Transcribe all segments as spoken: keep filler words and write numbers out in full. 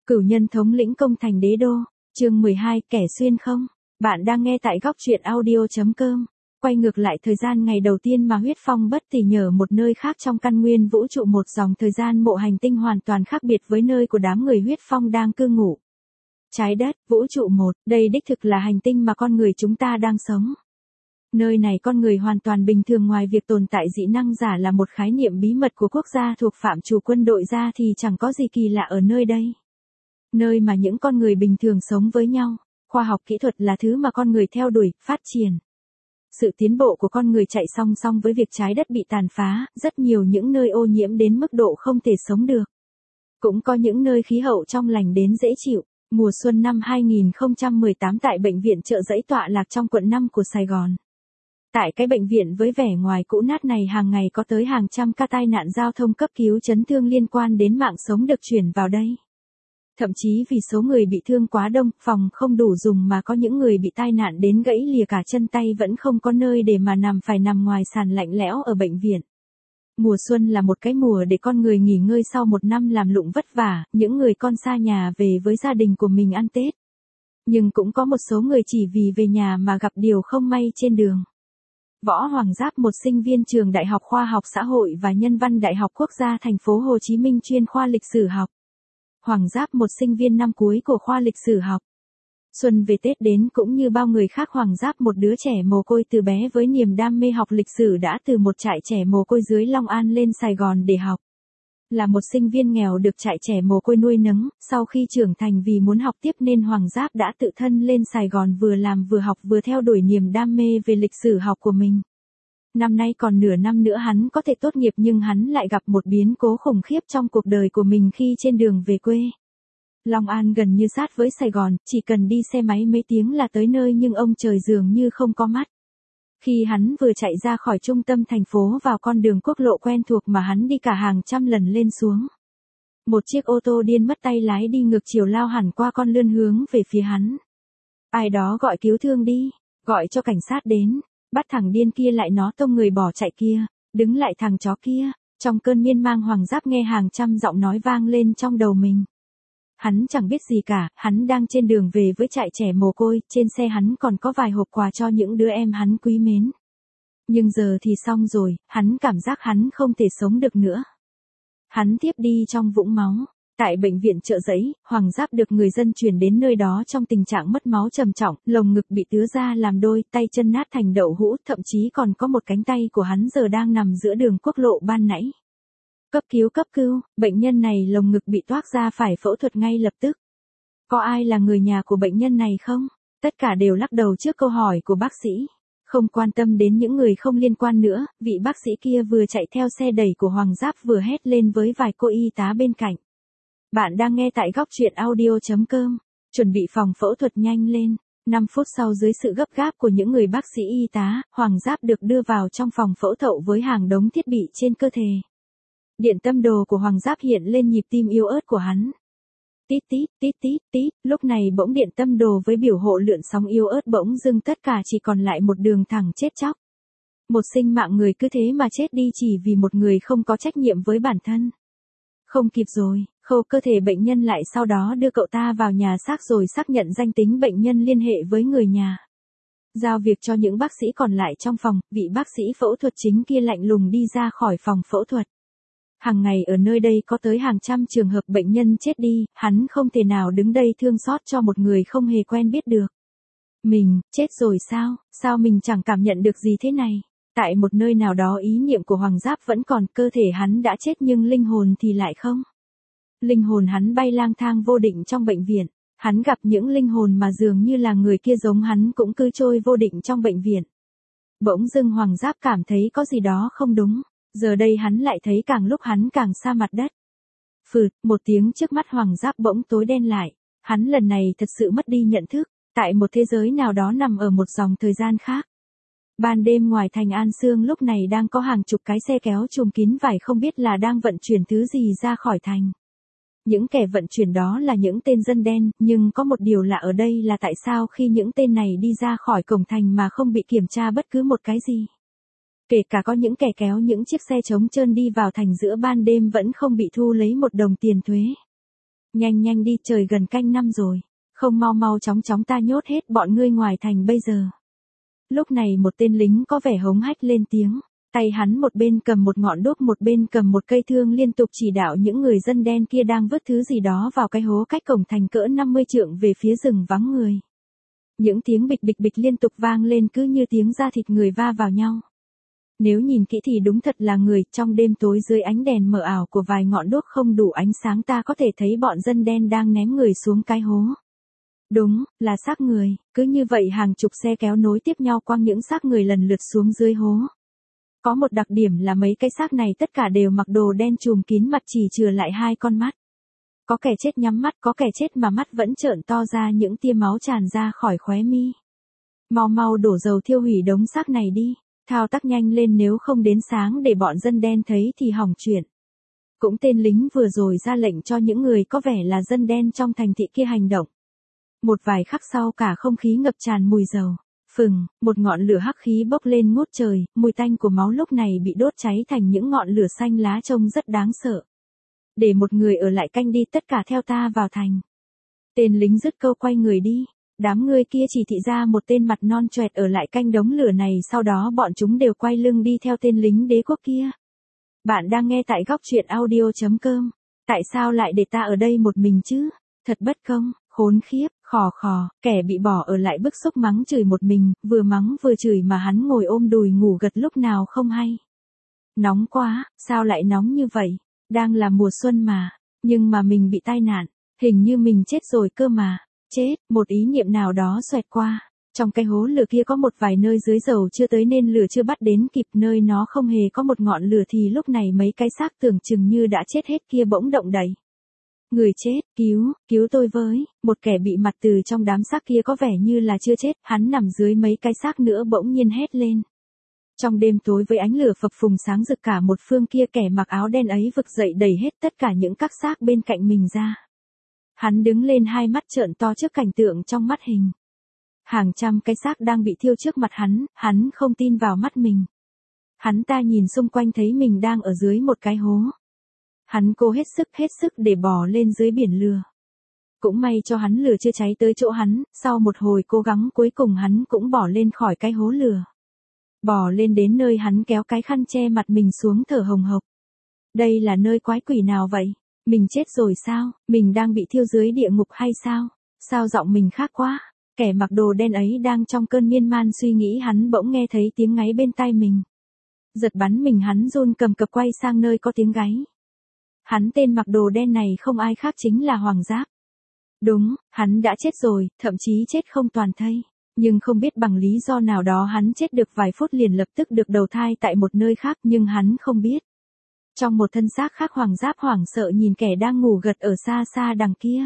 Cửu nhân thống lĩnh công thành đế đô, chương mười hai, kẻ xuyên không. Bạn đang nghe tại góc truyện audio.com. Quay ngược lại thời gian ngày đầu tiên mà huyết phong bất tỉ nhờ một nơi khác trong căn nguyên vũ trụ, một dòng thời gian mộ hành tinh hoàn toàn khác biệt với nơi của đám người huyết phong đang cư ngụ. Trái đất, vũ trụ một, đây đích thực là hành tinh mà con người chúng ta đang sống. Nơi này con người hoàn toàn bình thường, ngoài việc tồn tại dị năng giả là một khái niệm bí mật của quốc gia thuộc phạm trù quân đội ra thì chẳng có gì kỳ lạ ở nơi đây. Nơi mà những con người bình thường sống với nhau, khoa học kỹ thuật là thứ mà con người theo đuổi, phát triển. Sự tiến bộ của con người chạy song song với việc trái đất bị tàn phá, rất nhiều những nơi ô nhiễm đến mức độ không thể sống được. Cũng có những nơi khí hậu trong lành đến dễ chịu. Mùa xuân năm hai nghìn không trăm mười tám tại bệnh viện Chợ Giấy tọa lạc trong quận năm của Sài Gòn. Tại cái bệnh viện với vẻ ngoài cũ nát này, hàng ngày có tới hàng trăm ca tai nạn giao thông cấp cứu chấn thương liên quan đến mạng sống được chuyển vào đây. Thậm chí vì số người bị thương quá đông, phòng không đủ dùng mà có những người bị tai nạn đến gãy lìa cả chân tay vẫn không có nơi để mà nằm, phải nằm ngoài sàn lạnh lẽo ở bệnh viện. Mùa xuân là một cái mùa để con người nghỉ ngơi sau một năm làm lụng vất vả, những người con xa nhà về với gia đình của mình ăn Tết. Nhưng cũng có một số người chỉ vì về nhà mà gặp điều không may trên đường. Võ Hoàng Giáp, một sinh viên trường Đại học Khoa học Xã hội và Nhân văn Đại học Quốc gia Thành phố Hồ Chí Minh chuyên khoa lịch sử học. Hoàng Giáp, một sinh viên năm cuối của khoa lịch sử học. Xuân về Tết đến cũng như bao người khác, Hoàng Giáp, một đứa trẻ mồ côi từ bé với niềm đam mê học lịch sử, đã từ một trại trẻ mồ côi dưới Long An lên Sài Gòn để học. Là một sinh viên nghèo được trại trẻ mồ côi nuôi nấng, sau khi trưởng thành vì muốn học tiếp nên Hoàng Giáp đã tự thân lên Sài Gòn vừa làm vừa học vừa theo đuổi niềm đam mê về lịch sử học của mình. Năm nay còn nửa năm nữa hắn có thể tốt nghiệp, nhưng hắn lại gặp một biến cố khủng khiếp trong cuộc đời của mình khi trên đường về quê. Long An gần như sát với Sài Gòn, chỉ cần đi xe máy mấy tiếng là tới nơi, nhưng ông trời dường như không có mắt. Khi hắn vừa chạy ra khỏi trung tâm thành phố vào con đường quốc lộ quen thuộc mà hắn đi cả hàng trăm lần lên xuống, một chiếc ô tô điên mất tay lái đi ngược chiều lao hẳn qua con lươn hướng về phía hắn. Ai đó gọi cứu thương đi, gọi cho cảnh sát đến, bắt thằng điên kia lại, nó tông người bỏ chạy kia, đứng lại thằng chó kia. Trong cơn miên man, Hoàng Giáp nghe hàng trăm giọng nói vang lên trong đầu mình. Hắn chẳng biết gì cả, hắn đang trên đường về với trại trẻ mồ côi, trên xe hắn còn có vài hộp quà cho những đứa em hắn quý mến. Nhưng giờ thì xong rồi, hắn cảm giác hắn không thể sống được nữa. Hắn tiếp đi trong vũng máu. Tại bệnh viện Chợ Giấy, Hoàng Giáp được người dân chuyển đến nơi đó trong tình trạng mất máu trầm trọng, lồng ngực bị tứa ra làm đôi, tay chân nát thành đậu hũ, thậm chí còn có một cánh tay của hắn giờ đang nằm giữa đường quốc lộ ban nãy. Cấp cứu cấp cứu, bệnh nhân này lồng ngực bị toác ra, phải phẫu thuật ngay lập tức. Có ai là người nhà của bệnh nhân này không? Tất cả đều lắc đầu trước câu hỏi của bác sĩ. Không quan tâm đến những người không liên quan nữa, vị bác sĩ kia vừa chạy theo xe đẩy của Hoàng Giáp vừa hét lên với vài cô y tá bên cạnh. Bạn đang nghe tại góc truyện audio.com. Chuẩn bị phòng phẫu thuật nhanh lên. năm phút sau, dưới sự gấp gáp của những người bác sĩ y tá, Hoàng Giáp được đưa vào trong phòng phẫu thuật với hàng đống thiết bị trên cơ thể. Điện tâm đồ của Hoàng Giáp hiện lên nhịp tim yếu ớt của hắn. Tít tít, tít tít, tít, lúc này bỗng điện tâm đồ với biểu hộ lượn sóng yếu ớt bỗng dưng tất cả chỉ còn lại một đường thẳng chết chóc. Một sinh mạng người cứ thế mà chết đi chỉ vì một người không có trách nhiệm với bản thân. Không kịp rồi, khâu cơ thể bệnh nhân lại, sau đó đưa cậu ta vào nhà xác rồi xác nhận danh tính bệnh nhân, liên hệ với người nhà. Giao việc cho những bác sĩ còn lại trong phòng, vị bác sĩ phẫu thuật chính kia lạnh lùng đi ra khỏi phòng phẫu thuật. Hàng ngày ở nơi đây có tới hàng trăm trường hợp bệnh nhân chết đi, hắn không thể nào đứng đây thương xót cho một người không hề quen biết được. Mình, chết rồi sao, sao mình chẳng cảm nhận được gì thế này? Tại một nơi nào đó ý niệm của Hoàng Giáp vẫn còn, cơ thể hắn đã chết nhưng linh hồn thì lại không. Linh hồn hắn bay lang thang vô định trong bệnh viện, hắn gặp những linh hồn mà dường như là người kia giống hắn cũng cứ trôi vô định trong bệnh viện. Bỗng dưng Hoàng Giáp cảm thấy có gì đó không đúng, giờ đây hắn lại thấy càng lúc hắn càng xa mặt đất. Phụt, một tiếng, trước mắt Hoàng Giáp bỗng tối đen lại, hắn lần này thật sự mất đi nhận thức, tại một thế giới nào đó nằm ở một dòng thời gian khác. Ban đêm ngoài thành An Sương lúc này đang có hàng chục cái xe kéo chùm kín vải không biết là đang vận chuyển thứ gì ra khỏi thành. Những kẻ vận chuyển đó là những tên dân đen, nhưng có một điều lạ ở đây là tại sao khi những tên này đi ra khỏi cổng thành mà không bị kiểm tra bất cứ một cái gì. Kể cả có những kẻ kéo những chiếc xe trống trơn đi vào thành giữa ban đêm vẫn không bị thu lấy một đồng tiền thuế. Nhanh nhanh đi, trời gần canh năm rồi. Không mau mau chóng chóng ta nhốt hết bọn ngươi ngoài thành bây giờ. Lúc này một tên lính có vẻ hống hách lên tiếng. Tay hắn một bên cầm một ngọn đuốc một bên cầm một cây thương liên tục chỉ đạo những người dân đen kia đang vứt thứ gì đó vào cái hố cách cổng thành cỡ năm mươi trượng về phía rừng vắng người. Những tiếng bịch bịch bịch liên tục vang lên cứ như tiếng da thịt người va vào nhau. Nếu nhìn kỹ thì đúng thật là người, trong đêm tối dưới ánh đèn mờ ảo của vài ngọn đuốc không đủ ánh sáng ta có thể thấy bọn dân đen đang ném người xuống cái hố. Đúng, là xác người, cứ như vậy hàng chục xe kéo nối tiếp nhau quăng những xác người lần lượt xuống dưới hố. Có một đặc điểm là mấy cái xác này tất cả đều mặc đồ đen trùm kín mặt chỉ chừa lại hai con mắt. Có kẻ chết nhắm mắt, có kẻ chết mà mắt vẫn trợn to ra những tia máu tràn ra khỏi khóe mi. Mau mau đổ dầu thiêu hủy đống xác này đi, thao tác nhanh lên nếu không đến sáng để bọn dân đen thấy thì hỏng chuyện. Cũng tên lính vừa rồi ra lệnh cho những người có vẻ là dân đen trong thành thị kia hành động. Một vài khắc sau cả không khí ngập tràn mùi dầu. Phừng, một ngọn lửa hắc khí bốc lên ngút trời, mùi tanh của máu lúc này bị đốt cháy thành những ngọn lửa xanh lá trông rất đáng sợ. Để một người ở lại canh đi, tất cả theo ta vào thành. Tên lính dứt câu quay người đi, đám người kia chỉ thị ra một tên mặt non choẹt ở lại canh đống lửa này, sau đó bọn chúng đều quay lưng đi theo tên lính đế quốc kia. Bạn đang nghe tại góc truyện audio chấm com. Tại sao lại để ta ở đây một mình chứ? Thật bất công, khốn khiếp. Khò khò, kẻ bị bỏ ở lại bức xúc mắng chửi một mình, vừa mắng vừa chửi mà hắn ngồi ôm đùi ngủ gật lúc nào không hay. Nóng quá, sao lại nóng như vậy? Đang là mùa xuân mà, nhưng mà mình bị tai nạn, hình như mình chết rồi cơ mà. Chết, một ý niệm nào đó xoẹt qua. Trong cái hố lửa kia có một vài nơi dưới dầu chưa tới nên lửa chưa bắt đến kịp, nơi nó không hề có một ngọn lửa thì lúc này mấy cái xác tưởng chừng như đã chết hết kia bỗng động đậy. Người chết, cứu, cứu tôi với, một kẻ bị mặt từ trong đám xác kia có vẻ như là chưa chết, hắn nằm dưới mấy cái xác nữa bỗng nhiên hét lên. Trong đêm tối với ánh lửa phập phùng sáng rực cả một phương kia, kẻ mặc áo đen ấy vực dậy đẩy hết tất cả những các xác bên cạnh mình ra. Hắn đứng lên hai mắt trợn to trước cảnh tượng trong mắt hình. Hàng trăm cái xác đang bị thiêu trước mặt hắn, hắn không tin vào mắt mình. Hắn ta nhìn xung quanh thấy mình đang ở dưới một cái hố. Hắn cố hết sức hết sức để bò lên dưới biển lửa. Cũng may cho hắn lửa chưa cháy tới chỗ hắn, sau một hồi cố gắng cuối cùng hắn cũng bò lên khỏi cái hố lửa. Bò lên đến nơi hắn kéo cái khăn che mặt mình xuống thở hồng hộc. Đây là nơi quái quỷ nào vậy? Mình chết rồi sao? Mình đang bị thiêu dưới địa ngục hay sao? Sao giọng mình khác quá? Kẻ mặc đồ đen ấy đang trong cơn miên man suy nghĩ, hắn bỗng nghe thấy tiếng ngáy bên tai mình. Giật bắn mình, hắn run cầm cập quay sang nơi có tiếng gáy. Hắn tên mặc đồ đen này không ai khác chính là Hoàng Giáp. Đúng, hắn đã chết rồi, thậm chí chết không toàn thây. Nhưng không biết bằng lý do nào đó hắn chết được vài phút liền lập tức được đầu thai tại một nơi khác, nhưng hắn không biết. Trong một thân xác khác, Hoàng Giáp hoảng sợ nhìn kẻ đang ngủ gật ở xa xa đằng kia.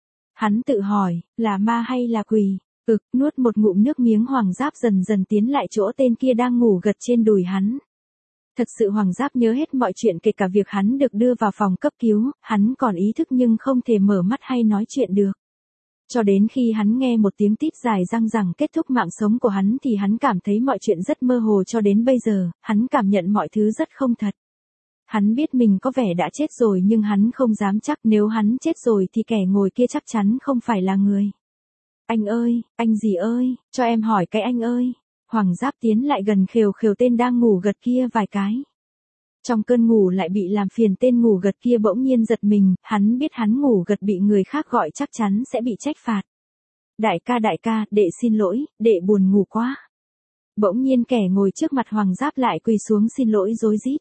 Hắn tự hỏi, là ma hay là quỷ? Ực, nuốt một ngụm nước miếng, Hoàng Giáp dần dần tiến lại chỗ tên kia đang ngủ gật trên đùi hắn. Thật sự Hoàng Giáp nhớ hết mọi chuyện, kể cả việc hắn được đưa vào phòng cấp cứu, hắn còn ý thức nhưng không thể mở mắt hay nói chuyện được. Cho đến khi hắn nghe một tiếng tít dài răng rằng kết thúc mạng sống của hắn thì hắn cảm thấy mọi chuyện rất mơ hồ. Cho đến bây giờ, hắn cảm nhận mọi thứ rất không thật. Hắn biết mình có vẻ đã chết rồi nhưng hắn không dám chắc, nếu hắn chết rồi thì kẻ ngồi kia chắc chắn không phải là người. Anh ơi, anh gì ơi, cho em hỏi cái anh ơi. Hoàng Giáp tiến lại gần khều khều tên đang ngủ gật kia vài cái. Trong cơn ngủ lại bị làm phiền, tên ngủ gật kia bỗng nhiên giật mình, hắn biết hắn ngủ gật bị người khác gọi chắc chắn sẽ bị trách phạt. Đại ca đại ca, đệ xin lỗi, đệ buồn ngủ quá. Bỗng nhiên kẻ ngồi trước mặt Hoàng Giáp lại quỳ xuống xin lỗi rối rít.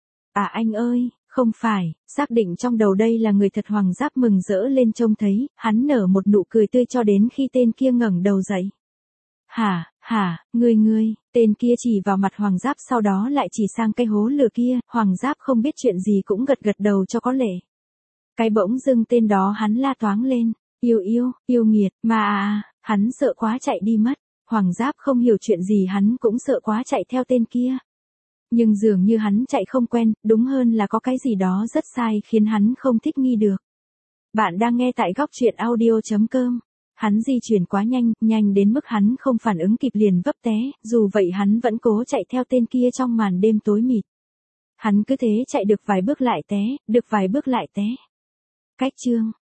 À anh ơi, không phải, xác định trong đầu đây là người thật. Hoàng Giáp mừng rỡ lên trông thấy, hắn nở một nụ cười tươi cho đến khi tên kia ngẩng đầu dậy. Hả, hả, ngươi ngươi, tên kia chỉ vào mặt Hoàng Giáp sau đó lại chỉ sang cái hố lửa kia, Hoàng Giáp không biết chuyện gì cũng gật gật đầu cho có lệ. Cái bỗng dưng tên đó hắn la toáng lên, yêu yêu, yêu nghiệt, mà à, hắn sợ quá chạy đi mất. Hoàng Giáp không hiểu chuyện gì, hắn cũng sợ quá chạy theo tên kia. Nhưng dường như hắn chạy không quen, đúng hơn là có cái gì đó rất sai khiến hắn không thích nghi được. Bạn đang nghe tại góc truyện audio chấm com. Hắn di chuyển quá nhanh, nhanh đến mức hắn không phản ứng kịp liền vấp té, dù vậy hắn vẫn cố chạy theo tên kia trong màn đêm tối mịt. Hắn cứ thế chạy được vài bước lại té, được vài bước lại té. Cách chương